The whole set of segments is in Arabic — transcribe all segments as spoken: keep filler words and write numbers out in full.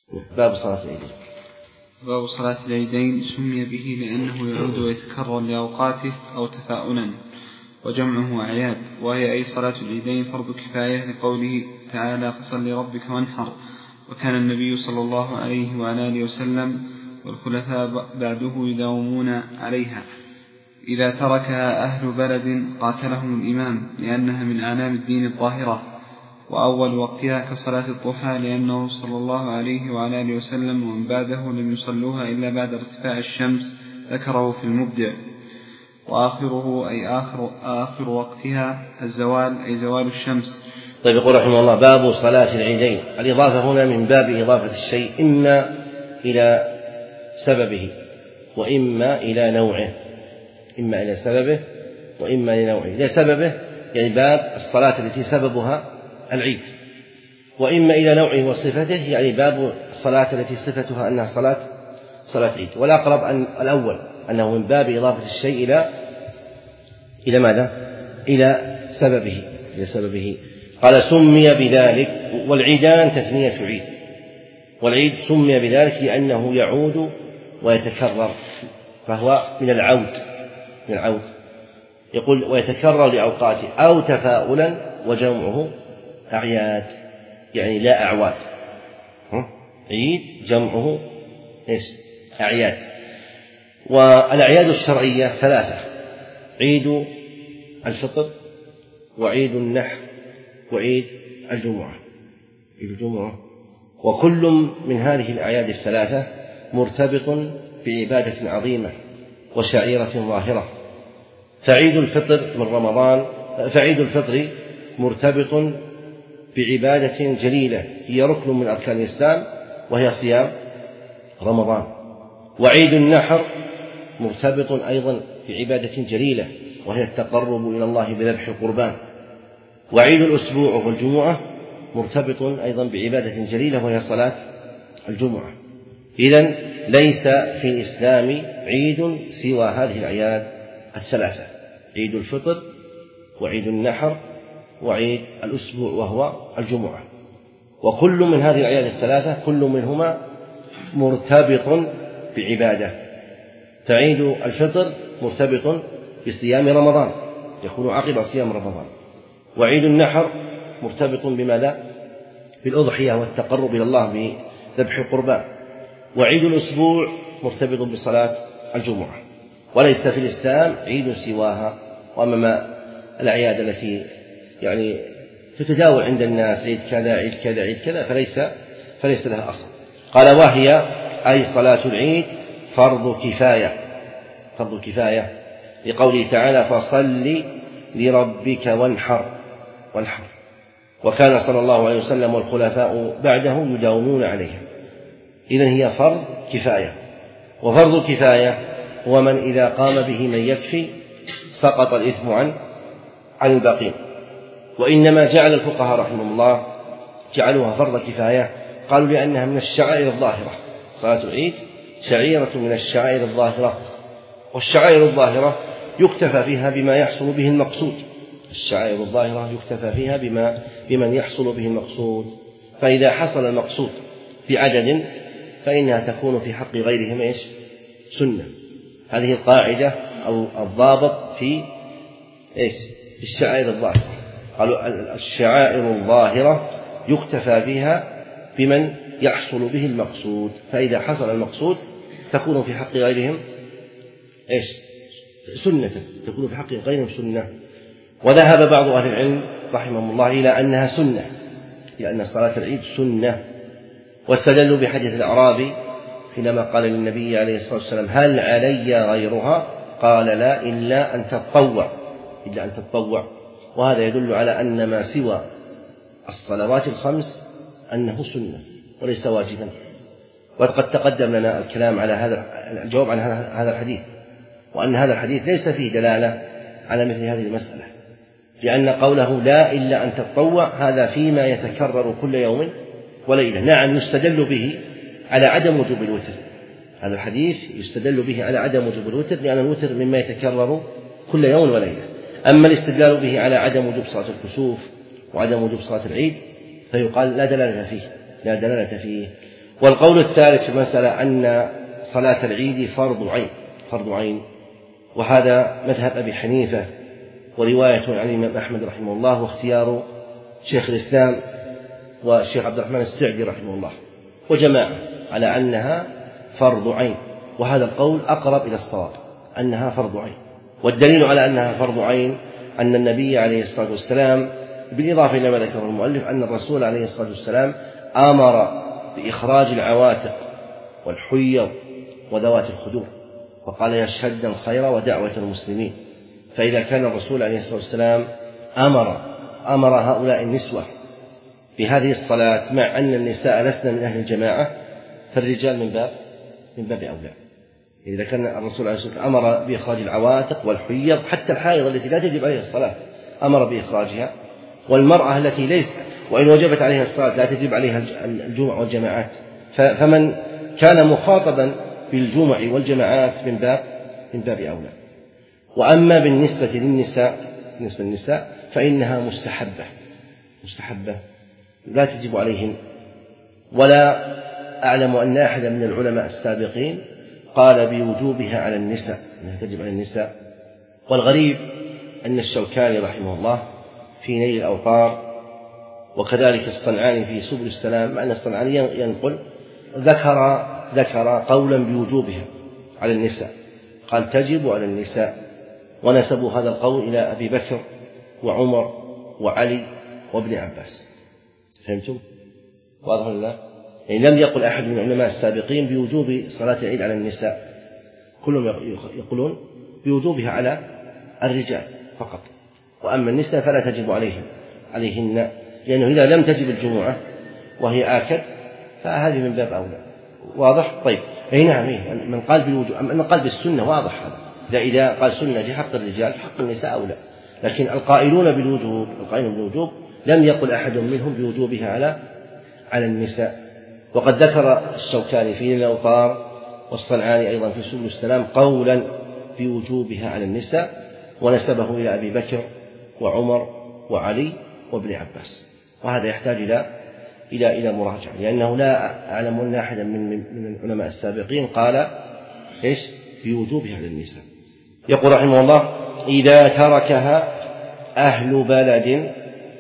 باب صلاة العيدين. باب صلاة العيدين سمي به لأنه يعود ويتكرر لأوقاته أو تفاؤلا، وجمعه أعياد، وهي أي صلاة العيدين فرض كفاية لقوله تعالى فصل لربك وانحر. وكان النبي صلى الله عليه وعلى آله وسلم والخلفاء بعده يداومون عليها. إذا تركها أهل بلد قاتلهم الإمام لأنها من أعلام الدين الظاهرة، وأول وقتها كصلاة الضحى لأنه صلى الله عليه وعلى آله وسلم ومن بعده لم يصلوها إلا بعد ارتفاع الشمس، ذكره في المبدع. وآخره أي آخر, آخر وقتها الزوال أي زوال الشمس. طيب، يقول رحمه الله باب صلاة العيدين. الإضافة هنا من باب إضافة الشيء إما إلى سببه وإما إلى نوعه، إما إلى سببه وإما إلى نوعه. إلى سببه يعني باب الصلاة التي سببها العيد، وإما إلى نوعه وصفته يعني باب الصلاة التي صفتها أنها صلاة صلاة عيد. والأقرب أن الأول أنه من باب إضافة الشيء إلى إلى ماذا؟ إلى سببه إلى سببه. قال سمي بذلك، والعيدان تثنية عيد، والعيد سمي بذلك لأنه يعود ويتكرر، فهو من العود من العود يقول ويتكرر لأوقاته أو تفاؤلا، وجمعه أعياد يعني لا أعواد. عيد جمعه إيش؟ أعياد. والأعياد الشرعية ثلاثة: عيد الفطر، وعيد النحر، وعيد الجمعة. عيد الجمعة وكل من هذه الأعياد الثلاثة مرتبط بعبادة عظيمة وشعيرة ظاهرة. فعيد الفطر من رمضان فعيد الفطر مرتبط بعبادة جليلة هي ركن من أركان الإسلام، وهي صيام رمضان. وعيد النحر مرتبط أيضا بعبادة جليلة، وهي التقرب إلى الله بذبح القربان. وعيد الأسبوع والجمعة مرتبط أيضا بعبادة جليلة، وهي صلاة الجمعة. إذن ليس في الإسلام عيد سوى هذه الأعياد الثلاثة: عيد الفطر، وعيد النحر، وعيد الأسبوع وهو الجمعة. وكل من هذه الأعياد الثلاثة كل منهما مرتبط بعبادة. فعيد الفطر مرتبط بصيام رمضان، يكون عقب صيام رمضان. وعيد النحر مرتبط بماذا؟ بالأضحية والتقرب إلى الله بذبح القربان. وعيد الأسبوع مرتبط بصلاة الجمعة. وليس في الإسلام عيد سواها. وأما الأعياد التي يعني تتداول عند الناس، عيد كذا عيد كذا عيد كذا، فليس فليس لها أصل. قال وهي أي صلاة العيد فرض كفاية فرض كفاية لقوله تعالى فصل لربك وانحر وانحر. وكان صلى الله عليه وسلم والخلفاء بعده يداومون عليها. إذن هي فرض كفاية. وفرض الكفاية هو من إذا قام به من يكفي سقط الإثم عن عن الباقين. وإنما جعل الفقهاء رحمهم الله جعلوها فرض كفاية، قالوا لأنها من الشعائر الظاهرة. صلاة العيد شعيرة من الشعائر الظاهرة، والشعائر الظاهرة يكتفى فيها بما يحصل به المقصود. الشعائر الظاهرة يكتفى فيها بما بمن يحصل به المقصود. فإذا حصل المقصود في عدد فإنها تكون في حق غيرهم إيش؟ سنة. هذه القاعدة أو الضابط في إيش؟ الشعائر الظاهرة. قالوا الشعائر الظاهرة يكتفى بها بمن يحصل به المقصود، فإذا حصل المقصود تكون في حق غيرهم إيش؟ سنة، تكون في حق غيرهم سنة. وذهب بعض أهل العلم رحمهم الله إلى أنها سنة، لأن صلاة العيد سنة. واستدلوا بحديث الأعرابي حينما قال للنبي عليه الصلاة والسلام هل علي غيرها؟ قال لا إلا أن تتطوع إلا أن تتطوع. وهذا يدل على أن ما سوى الصلوات الخمس أنه سنة وليس واجبا. وقد تقدم لنا الكلام على هذا الجواب عن هذا الحديث، وأن هذا الحديث ليس فيه دلالة على مثل هذه المسألة، لأن قوله لا إلا أن تتطوع هذا فيما يتكرر كل يوم وليلة. نعم يستدل به على عدم وجوب الوتر، هذا الحديث يستدل به على عدم وجوب الوتر لأن الوتر مما يتكرر كل يوم وليلة. أما الاستدلال به على عدم وجوب صلاة الكسوف وعدم وجوب صلاة العيد فيقال لا دلالة فيه لا دلالة فيه والقول الثالث في المسألة أن صلاة العيد فرض عين فرض عين وهذا مذهب أبي حنيفة ورواية عن الإمام أحمد رحمه الله واختيار شيخ الإسلام والشيخ عبد الرحمن السعدي رحمه الله وجماعة على أنها فرض عين، وهذا القول أقرب إلى الصواب أنها فرض عين. والدليل على أنها فرض عين أن النبي عليه الصلاة والسلام بالإضافة إلى ما ذكره المؤلف أن الرسول عليه الصلاة والسلام أمر بإخراج العواتق والحيض وذوات الخدور، وقال يشهدن الخير ودعوة المسلمين. فإذا كان الرسول عليه الصلاة والسلام أمر أمر هؤلاء النسوة بهذه الصلاة مع أن النساء لسن من أهل الجماعة، فالرجال من باب من باب أولى. إذا كان الرسول عليه الصلاة والسلام أمر بإخراج العواتق والحيض، حتى الحائض التي لا تجب عليها الصلاة أمر بإخراجها، والمرأة التي ليس وإن وجبت عليها الصلاة لا تجب عليها الجمع والجماعات، فمن كان مخاطبا بالجمع والجماعات من باب من باب أولى. وأما بالنسبة للنساء بالنسبة للنساء فإنها مستحبة مستحبة لا تجب عليهن، ولا أعلم أن أحد من العلماء السابقين قال بوجوبها على النساء أنها تجب على النساء. والغريب أن الشوكاني رحمه الله في نيل الأوطار وكذلك الصنعاني في سبل السلام، مع أن الصنعاني ينقل ذكر ذكر قولا بوجوبها على النساء، قال تجب على النساء، ونسبوا هذا القول إلى أبي بكر وعمر وعلي وابن عباس. فهمتم؟ واضح ولا لا؟ يعني لم يقل أحد من العلماء السابقين بوجوب صلاة العيد على النساء، كلهم يقولون بوجوبها على الرجال فقط، وأما النساء فلا تجب عليهن عليهن لأنه إذا لم تجب الجمعة وهي آكد فهذه من باب أولى. واضح؟ طيب أي نعم، من قال بالوجوب، من قال بالسنة واضح هذا، إذا إذا قال سنة في حق الرجال في حق النساء أولى، لكن القائلون بالوجوب القائلون بالوجوب لم يقل أحد منهم بوجوبها على على النساء. وقد ذكر الشوكاني في نيل الأوطار والصنعاني أيضا في سبل السلام قولا بوجوبها على النساء، ونسبه إلى أبي بكر وعمر وعلي وابن عباس، وهذا يحتاج إلى إلى إلى مراجعة، لأنه لا أعلم أن أحدا من من العلماء السابقين قال إيش بوجوبها على النساء. يقول رحمه الله: إذا تركها أهل بلد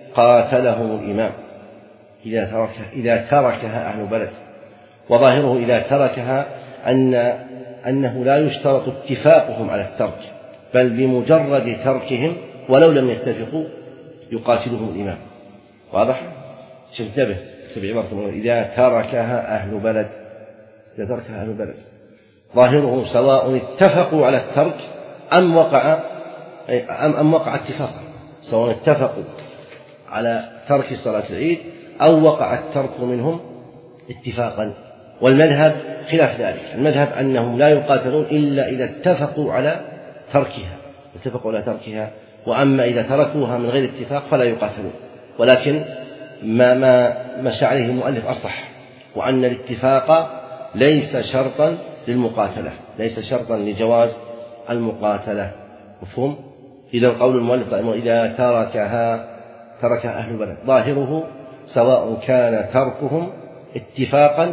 قاتلهم الإمام. إذا تركها إذا تركها أهل بلد، وظاهره إذا تركها أن أنه لا يشترط اتفاقهم على الترك، بل بمجرد تركهم ولو لم يتفقوا يقاتلهم الإمام. واضح؟ شوف انتبه تبع عبارة إذا تركها أهل بلد، إذا تركها أهل بلد ظاهره سواء اتفقوا على الترك أم وقع أم أم وقع اتفاقا، سواء اتفقوا على ترك صلاة العيد أو وقع الترك منهم اتفاقا. والمذهب خلاف ذلك، المذهب أنهم لا يقاتلون إلا إذا اتفقوا على تركها اتفقوا على تركها وأما إذا تركوها من غير اتفاق فلا يقاتلون. ولكن ما ما مشى عليه المؤلف أصح، وأن الاتفاق ليس شرطا للمقاتلة، ليس شرطا لجواز المقاتلة. مفهوم؟ إذا قول المؤلف إذا تركها تركها أهل البلد ظاهره سواء كان تركهم اتفاقا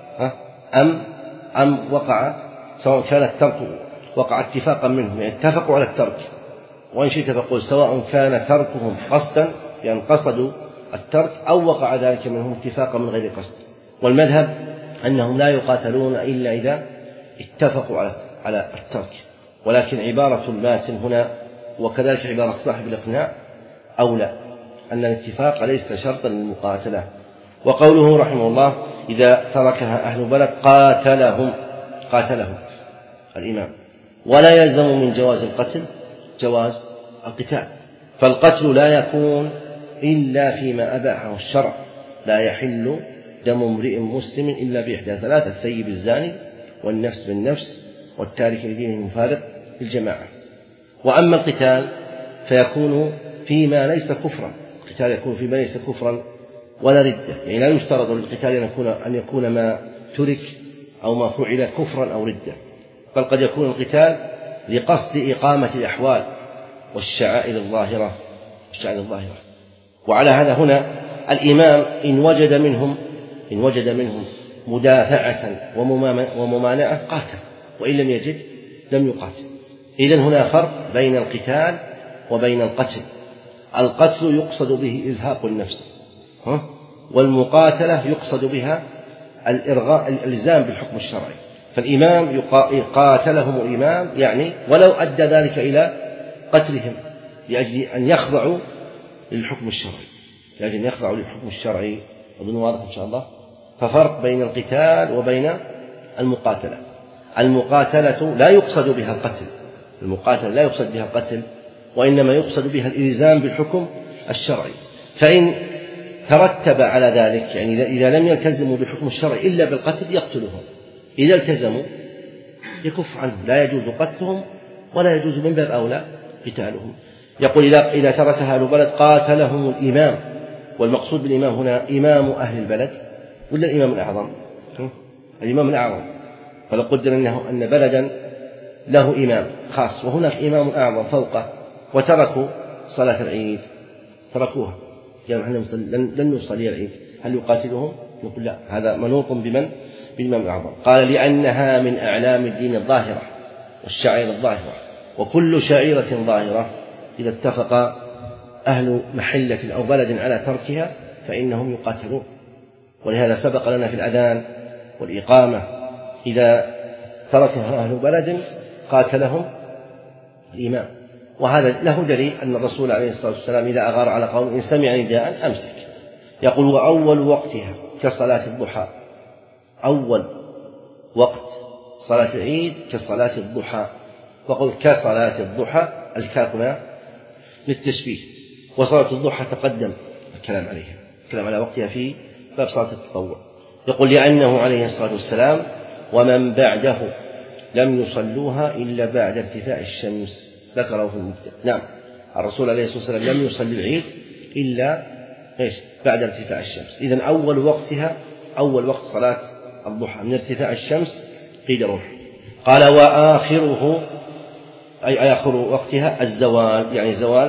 أم أم وقع، سواء كان الترك وقع اتفاقا منهم، يعني اتفقوا على الترك، وإن شئت فقل سواء كان تركهم قصدا يعني قصدوا الترك أو وقع ذلك منهم اتفاقا من غير قصد. والمذهب أنهم لا يقاتلون إلا إذا اتفقوا على على الترك. ولكن عبارة الماتن هنا وكذلك عبارة صاحب الإقناع أولى، أن الاتفاق ليس شرطا للمقاتلة. وقوله رحمه الله إذا تركها أهل بلد قاتلهم قاتلهم الإمام، ولا يلزم من جواز القتل جواز القتال، فالقتل لا يكون إلا فيما أباحه الشرع، لا يحل دم امرئ مسلم إلا بإحدى ثلاث: الثيب الزاني والنفس بالنفس والتارك لدينه المفارق للجماعة. وأما القتال فيكون فيما ليس كفرا، القتال يكون فيما ليس كفرا ولا ردة، يعني لا يشترط للقتال أن يكون أن يكون ما ترك أو ما فعل كفرا أو ردة، بل قد يكون القتال لقصد إقامة الأحوال والشعائر الظاهرة الشعائر الظاهرة. وعلى هذا هنا الإمام إن وجد منهم إن وجد منهم مدافعة وممانعة قاتل، وإن لم يجد لم يقاتل. إذن هنا فرق بين القتال وبين القتل. القتل يقصد به إزهاق النفس، والمقاتلة يقصد بها الإرغاء الإلزام بالحكم الشرعي. فالإمام قاتلهم الإمام يعني ولو أدى ذلك إلى قتلهم لأجل أن يخضعوا للحكم الشرعي، لأجل أن يخضعوا للحكم الشرعي. أظن واضح إن شاء الله. ففرق بين القتال وبين المقاتلة. المقاتلة لا يقصد بها القتل، المقاتلة لا يقصد بها القتل، وإنما يقصد بها الإلزام بالحكم الشرعي. فإن ترتب على ذلك، يعني إذا لم يلتزموا بالحكم الشرعي إلا بالقتل يقتلهم، إذا التزموا يكف عنهم، لا يجوز قتلهم ولا يجوز من باب أولى قتالهم. يقول إذا إذا تركها أهل البلد قاتلهم الإمام، والمقصود بالإمام هنا إمام أهل البلد ولا الإمام الأعظم؟ الإمام الأعظم. فلو قدر أنه أن بلدا له إمام خاص وهناك إمام أعظم فوقه وتركوا صلاة العيد، تركوها، قالوا يعني لن نصلي العيد، هل يقاتلهم؟ يقول لا، هذا منوط بمن؟ بالإمام الأعظم. قال لأنها من أعلام الدين الظاهرة والشعائر الظاهرة، وكل شعيرة ظاهرة إذا اتفق أهل محلة أو بلد على تركها فإنهم يقاتلون. ولهذا سبق لنا في الأذان والإقامة إذا تركها أهل بلد قاتلهم الإمام. وهذا له دليل أن الرسول عليه الصلاة والسلام إذا أغار على قوم إن سمع نداء أمسك. يقول وأول وقتها كصلاة الضحى، أول وقت صلاة العيد كصلاة الضحى. وقل كصلاة الضحى الكاف هنا للتشبيه، وصلاة الضحى تقدم الكلام عليها، الكلام على وقتها في باب صلاة التطوع. يقول لأنه عليه الصلاة والسلام ومن بعده لم يصلوها إلا بعد ارتفاع الشمس، ذكره في المبتدأ. نعم، الرسول عليه الصلاة والسلام لم يصلي العيد إلا إيش؟ بعد ارتفاع الشمس. إذن أول وقتها أول وقت صلاة الضحى من ارتفاع الشمس قيد رمح. قال وآخره أي آخر وقتها الزوال، يعني زوال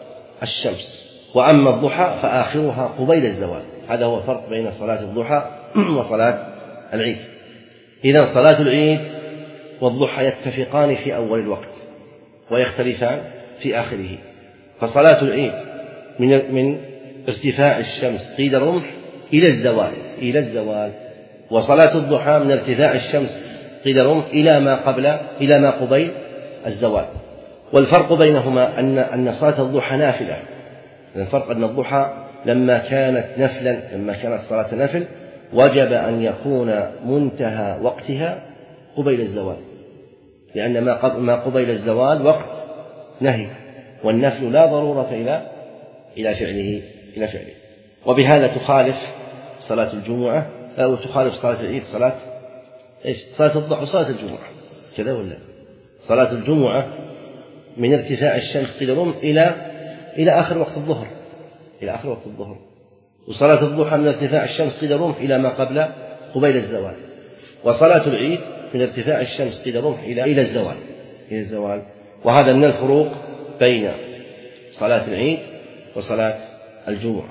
الشمس. وأما الضحى فآخرها قبيل الزوال. هذا هو الفرق بين صلاة الضحى وصلاة العيد. إذن صلاة العيد والضحى يتفقان في أول الوقت ويختلفان في آخره. فصلاة العيد من من ارتفاع الشمس قيد الرمح إلى الزوال إلى الزوال وصلاة الضحى من ارتفاع الشمس قيد الرمح إلى ما قبل إلى ما قبيل الزوال. والفرق بينهما أن أن صلاة الضحى نافلة. الفرق أن الضحى لما كانت نفلا لما كانت صلاة نفل وجب أن يكون منتهى وقتها قبيل الزوال، لأن ما قبيل الزوال وقت نهي، والنفل لا ضرورة إلى إلى فعله إلى فعله. وبهذا تخالف صلاة الجمعة أو تخالف صلاة العيد صلاة إيش؟ صلاة الضحى وصلاة الجمعة كذا ولا؟ صلاة الجمعة من ارتفاع الشمس قيد الرمح إلى إلى آخر وقت الظهر إلى آخر وقت الظهر. وصلاة الضحى من ارتفاع الشمس قيد الرمح إلى ما قبل قبيل الزوال. وصلاة العيد من ارتفاع الشمس قيد الرمح إلى إلى الزوال إلى الزوال. وهذا من الفروق بين صلاة العيد وصلاة الجمعة،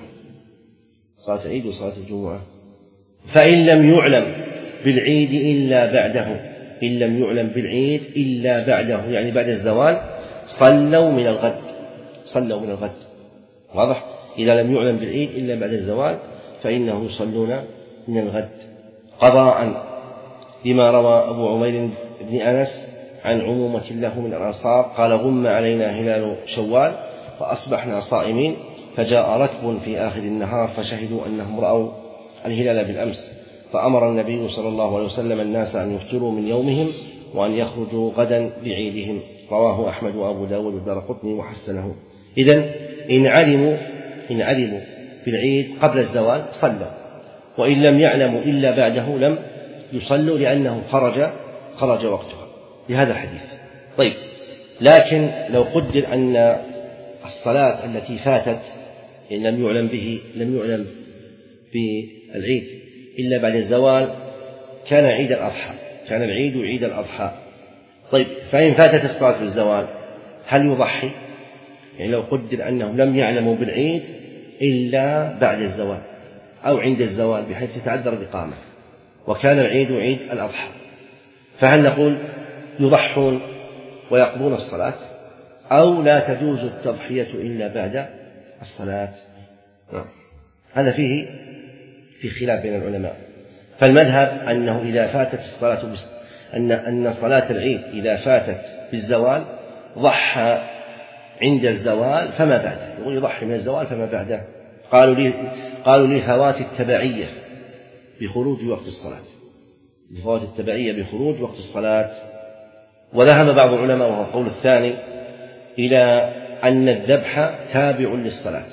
صلاة العيد وصلاة الجمعة. فإن لم يعلم بالعيد إلا بعده، إن لم يعلم بالعيد إلا بعده يعني بعد الزوال صلوا من الغد، صلوا من الغد. واضح؟ إذا لم يعلم بالعيد إلا بعد الزوال فإنهم يصلون من الغد قضاء، لما روى أبو عمير بن أنس عن عمومة له من الأنصار قال غم علينا هلال شوال فأصبحنا صائمين، فجاء ركب في آخر النهار فشهدوا أنهم رأوا الهلال بالأمس، فأمر النبي صلى الله عليه وسلم الناس أن يفطروا من يومهم وأن يخرجوا غدا لعيدهم. رواه أحمد وأبو داود والدارقطني وحسنه. إذن إن علموا إن علموا بالعيد قبل الزوال صلوا، وإن لم يعلموا إلا بعده لم يصلوا لأنه خرج خرج وقتها لهذا الحديث. طيب، لكن لو قدر أن الصلاة التي فاتت إن لم يعلم به لم يعلم بالعيد إلا بعد الزوال كان عيد الأضحى، كان العيد عيد الأضحى. طيب، فإن فاتت الصلاة بالزوال هل يضحي؟ يعني لو قدر أنهم لم يعلموا بالعيد إلا بعد الزوال أو عند الزوال بحيث تتعذر الإقامة، وكان العيد عيد الأضحى، فهل نقول يضحون ويقضون الصلاة أو لا تجوز التضحية إلا بعد الصلاة؟ هذا فيه في خلاف بين العلماء. فالمذهب أنه إذا فاتت الصلاة أن أن صلاة العيد إذا فاتت بالزوال ضحى عند الزوال فما بعده، يقول يضحي من الزوال فما بعده. قالوا لي قالوا لفوات التبعية بخروج وقت الصلاة، لفوات التبعية بخروج وقت الصلاة. وذهب بعض العلماء وهو القول الثاني إلى أن الذبح تابع للصلاة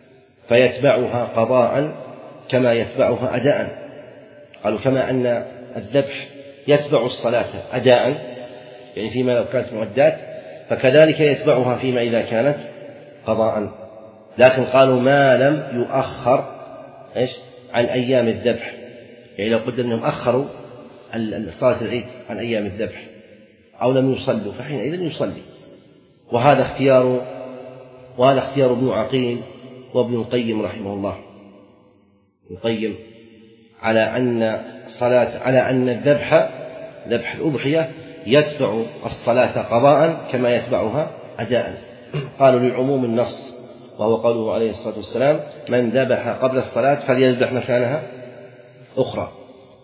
فيتبعها قضاء كما يتبعها أداء. قالوا كما أن الذبح يتبع الصلاة أداء يعني فيما لو كانت معدات، فكذلك يتبعها فيما إذا كانت قضاء. لكن قالوا ما لم يؤخر إيش عن أيام الذبح، يعني لو قدر أنهم أخروا صلاة العيد عن أيام الذبح أو لم يصلوا فحينئذ يصلي. وهذا اختيار وهذا اختيار ابن عقيل وابن القيم رحمه الله. ابن القيم على أن صلاة على أن الذبح ذبح الأضحية يتبع الصلاة قضاء كما يتبعها أداء. قالوا لعموم النص وهو قوله عليه الصلاة والسلام من ذبح قبل الصلاة فليذبح مكانها أخرى.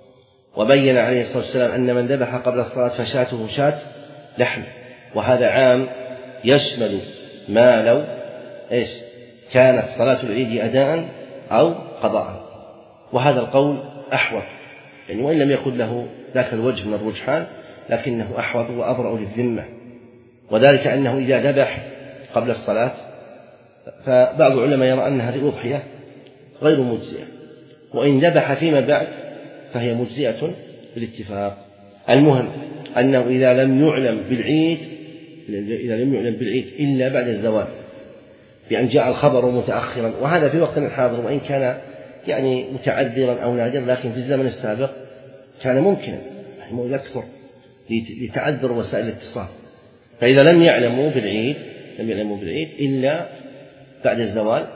وبين عليه الصلاة والسلام أن من ذبح قبل الصلاة فشاته شاة لحم، وهذا عام يشمل ما لو إيش كانت صلاة العيد أداء أو قضاء. وهذا القول أحوط، يعني وإن لم يكن له ذاك الوجه من الرجحان لكنه أحوط وأبرأ للذمة. وذلك أنه إذا ذبح قبل الصلاة فبعض العلماء يرى أن هذه الأضحية غير مجزئة، وإن ذبح فيما بعد فهي مجزئة بالاتفاق. المهم أنه إذا لم يعلم بالعيد إذا لم يعلم بالعيد إلا بعد الزوال بأن جاء الخبر متأخرا، وهذا في وقتنا الحاضر وإن كان يعني متعذرا أو نادرا، لكن في الزمن السابق كان ممكنا يعني يكثر لتعذر وسائل الاتصال. فإذا لم يعلموا بالعيد لم يعلموا بالعيد إلا بعد الزوال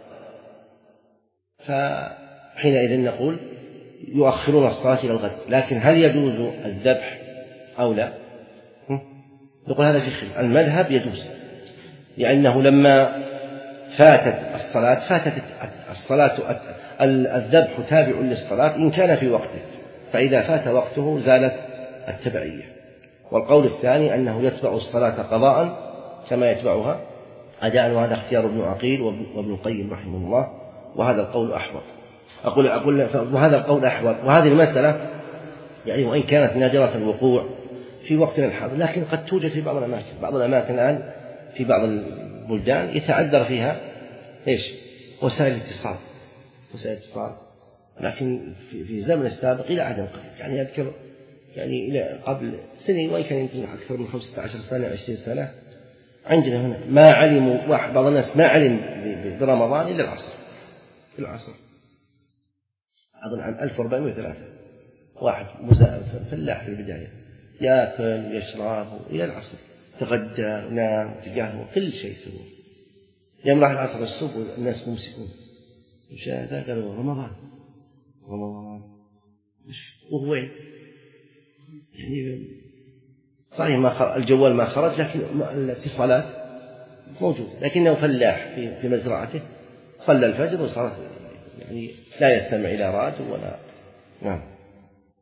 فحينئذ نقول يؤخرون الصلاة إلى الغد. لكن هل يجوز الذبح أو لا؟ نقول هذا في خلاف. المذهب يجوز، لأنه لما فاتت الصلاة فاتت الصلاة الذبح تابع للصلاة إن كان في وقته، فإذا فات وقته زالت التبعية. والقول الثاني أنه يتبع الصلاة قضاء كما يتبعها أداء، وهذا اختيار ابن عقيل وابن القيم رحمه الله، وهذا القول أحوط. أقول أقول وهذا القول أحوط. وهذه المسألة يعني وإن كانت نادرة الوقوع في وقتنا الحاضر لكن قد توجد في بعض الأماكن. بعض الأماكن الآن في بعض البلدان يتعذر فيها إيش وسائل الاتصال وسائل الاتصال لكن في في الزمن السابق إلى عدم قريب، يعني أذكر يعني إلى قبل سنين وإن كان يمكن أكثر من خمسة عشر سنة عشرين سنة عندنا هنا ما علموا واحد بعض الناس ما علم برمضان إلا العصر العصر أظن عام ألف وأربعمائة وثلاثة واحد مزاحم فلاح في البداية يأكل ويشرب إلى العصر، تغدى ونام وتقهوى كل شيء يسوون. يوم راح العصر الصبح والناس ممسكون وش هذا؟ قالوا رمضان رمضان وهو وين؟ يعني صحيح ما الجوال ما خرج لكن الاتصالات موجودة، لكنه فلاح في في مزرعته صلى الفجر وصار يعني لا يستمع إلى راديو ولا نعم.